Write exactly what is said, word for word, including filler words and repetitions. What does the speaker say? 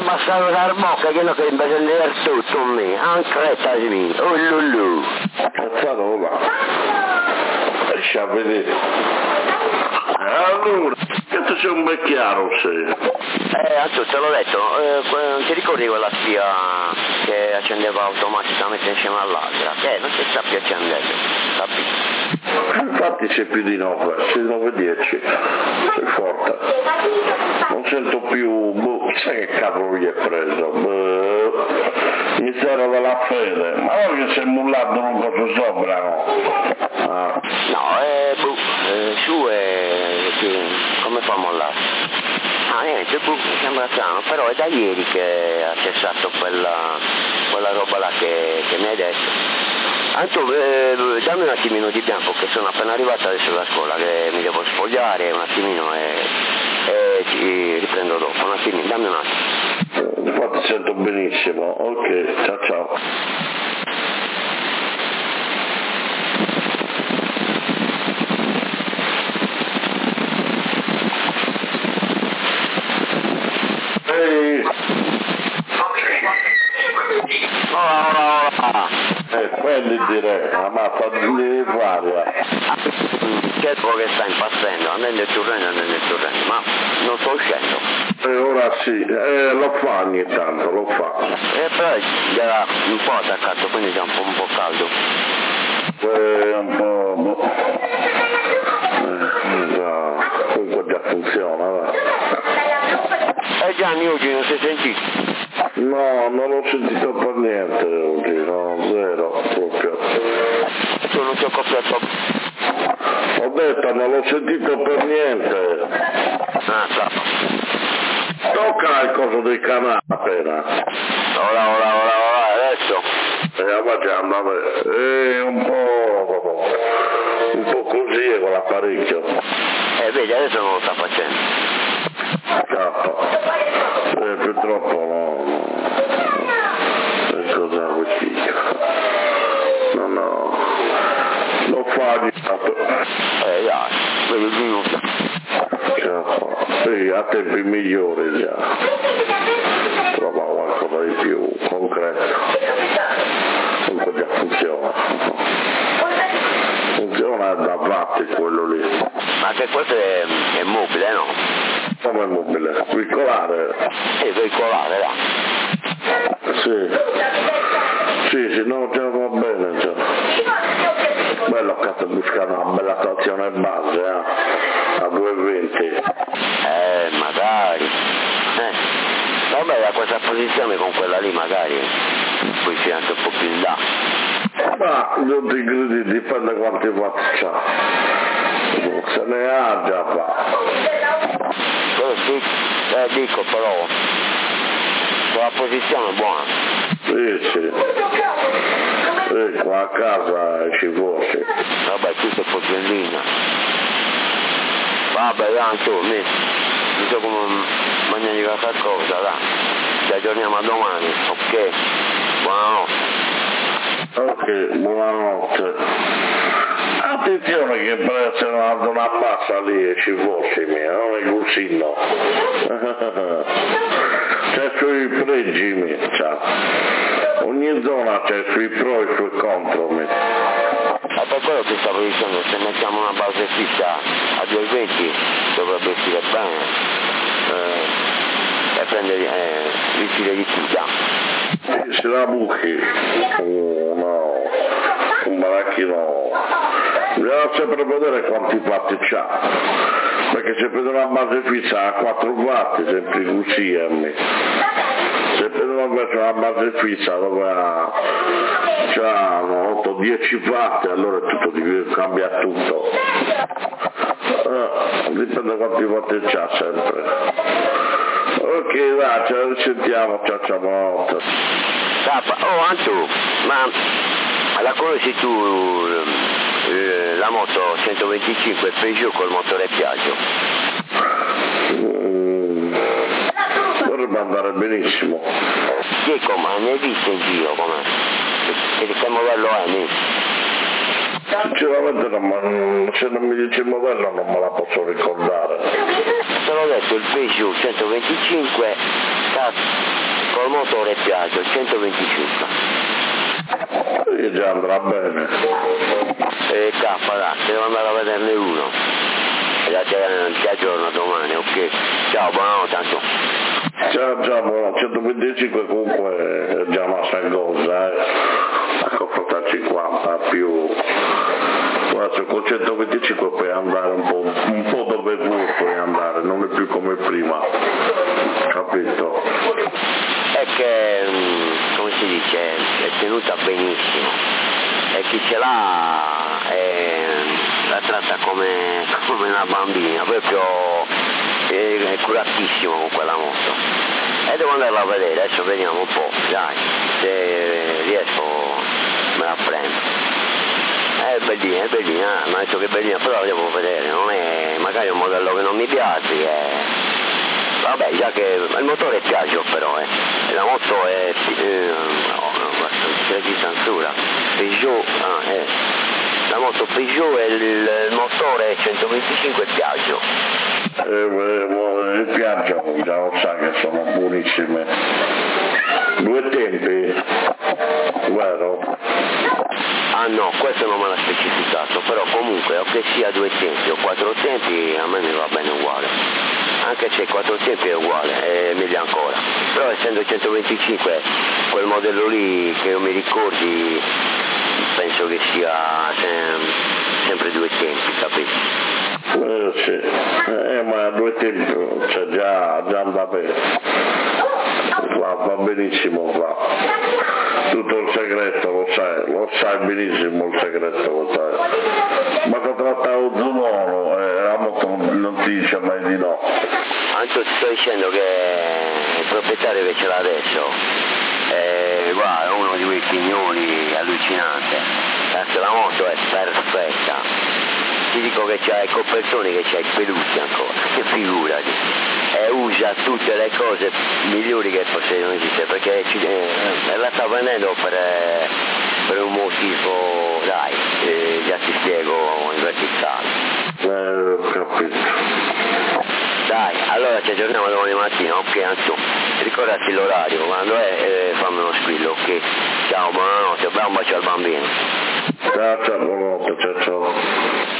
passato dal bocca che non che invece di tutto me, anche mi, oh lulù. Cazzato va. Lasci a vedere. Allora, che c'è un bel chiaro sei? Eh, anzi, te l'ho detto, eh, non ti ricordi quella spia che accendeva automaticamente insieme all'altra? Che non si sta più accendendo, capisci? Infatti c'è più di nove, c'è nove e dieci, sei forte. Non sento più, boh, sai che cavolo gli è preso? Boh, mi serve della fede, ma ora che sei mullato non posso sopra, no? Ah. No, eh, boh, eh, su e che, come fa a mollare? Ah, niente, boh, mi sembra strano, però è da ieri che ha cessato quella, quella roba là che, che mi hai detto. Anto, eh, dammi un attimino di bianco che sono appena arrivato adesso da scuola, che mi devo spogliare un attimino e, e ci riprendo dopo, un attimino, dammi un attimo. Infatti sento benissimo, ok, ciao ciao. Ehi! Ora, ora, ora! Eh, quelli direi, la mappa di varia. Certo che sta impazzendo, andando il torrente, andando il torrente, ma non sto uscendo. E ora sì, eh, lo fa ogni tanto, lo fa. E poi era un po' attaccato, quindi è un po', un po' caldo. Eh, un po'... Boh. Eh, già, comunque già funziona, va. E Gianni oggi non si è sentito? No, non l'ho sentito per niente oggi, no, zero, proprio. Tu non ti ho copiato. Ho detto, non l'ho sentito per niente. Ah, sa. Tocca il coso dei canali appena. Ora, ora, ora, ora, adesso. E la facciamo, vabbè. E un po'... un po' così con l'apparecchio. Eh, vedi, adesso non lo sta facendo. Scappa. Eh, purtroppo no, no. Che cosa vuoi dire? No, no. Lo fa di tanto. Eh, dai, vedi il minuto. Scappa. Sì, a tempi migliori già. Trova qualcosa di più concreto. Comunque già funziona. Funziona da vatti quello lì. Ma che questo è, è mobile, no? Come è mobile? Veicolare? Sì, veicolare, là. Sì. Sì, sì, no, già va bene, già. Bello cazzo buscare una bella stazione base, eh? A due e venti. Eh, magari. Eh. Vabbè, da questa posizione con quella lì magari poi c'è anche un po' più in là. Ma non ti credi, dipende quanti watt c'ha. Se ne ha già va. Quello sì, eh, dico però, quella posizione è buona. Sì, sì. Sì, qua a casa ci fosse. Vabbè, tutto un po' più in linea. Vabbè, tanto, mi, mi so come mangiare qualcosa, dai. Ci aggiorniamo a domani, ok? Buonanotte. Ok, buonanotte. Attenzione che per essere una zona bassa lì ci fosse mia, non è così no. C'è sui pregi mia, ogni zona c'è sui pro e sui contro mia. E per quello che stavo dicendo, se mettiamo una base fissa a due e venti dovrebbe uscire bene eh, e prendere eh, l'utile di più, già. Se la buchi, oh, no, un baracchino, bisogna sempre vedere quanti watt c'ha, perché se prende una base fissa a quattro watt, sempre così a me. Se prende invece una base fissa dove ha, c'ha otto dieci watt, allora tutto cambia tutto. Eh, dipende quanti watt c'ha sempre. Ok, va, ci risentiamo, ciao ciao, buonanotte. Oh Anto, ma la conosci tu eh, la moto centoventicinque Peugeot col motore Piaggio? Mm, dovrebbe andare benissimo. Dico, ma ne hai visto in giro com'è? E che modello è? Ne? Sinceramente non, se non mi dice il modello non me la posso ricordare. Te l'ho detto, il Peugeot centoventicinque, cazzo. motore Piaggio, centoventicinque. E già andrà bene. E K, dai, devo andare a vederne uno. E da te ti aggiorno domani, ok? Ciao, buonanotte tanto. Ciao, ciao, centoventicinque comunque è già una sangosa, eh. A confrontare cinquanta più. Guarda, con centoventicinque puoi andare un po', un po' dove vuoi, puoi andare, non è più come prima, capito? È che, come si dice, è tenuta benissimo e chi ce l'ha è, la tratta come, come una bambina, proprio è, è curatissimo con quella moto. E devo andarla a vedere, adesso vediamo un po', dai, se riesco me la prendo. È bellina, è bellina, mi ha detto che è bellina, però la devo vedere, non è magari un modello che non mi piace, è... vabbè, già che il motore è Piaggio però, eh. La moto è, eh, no, no, c'è di censura, Peugeot, ah, eh. La moto Peugeot e il, il motore centoventicinque Piaggio. Eh, il Piaggio già lo sa che sono buonissime. Due tempi, vero? Ah no, questo non me l'ha specificato, però comunque o che sia due tempi o quattro tempi a me mi va bene uguale, anche se quattro tempi è uguale, è meglio ancora, però essendo centoventicinque quel modello lì che io mi ricordi penso che sia sem- sempre due tempi, capito? Eh, sì, eh, ma due tempi, cioè già, già anda bene, va, va benissimo qua. Tutto il segreto lo sai, lo sai benissimo il segreto lo sai. Ma che tratta un zumoro, eh, la moto non ti dice mai di no. Anche ti sto dicendo che il proprietario che ce l'ha adesso, eh, guarda, è uno di quei pignoli allucinante, perché la moto è perfetta. Ti dico che c'ha i copertoni, che c'ha i pelucci ancora, che figurati, e usa tutte le cose migliori che possono esistere, perché ci, eh, la sta vendendo per, eh, per un motivo, dai, eh, già ti spiego in verticale. Eh, ho capito. Dai, allora ci aggiorniamo domani mattina, ok Anzio, ricordati l'orario, quando è, eh, fammi uno squillo, ok? Ciao, buonanotte, un bacio al bambino. Ciao, ciao, buonanotte, ciao, ciao.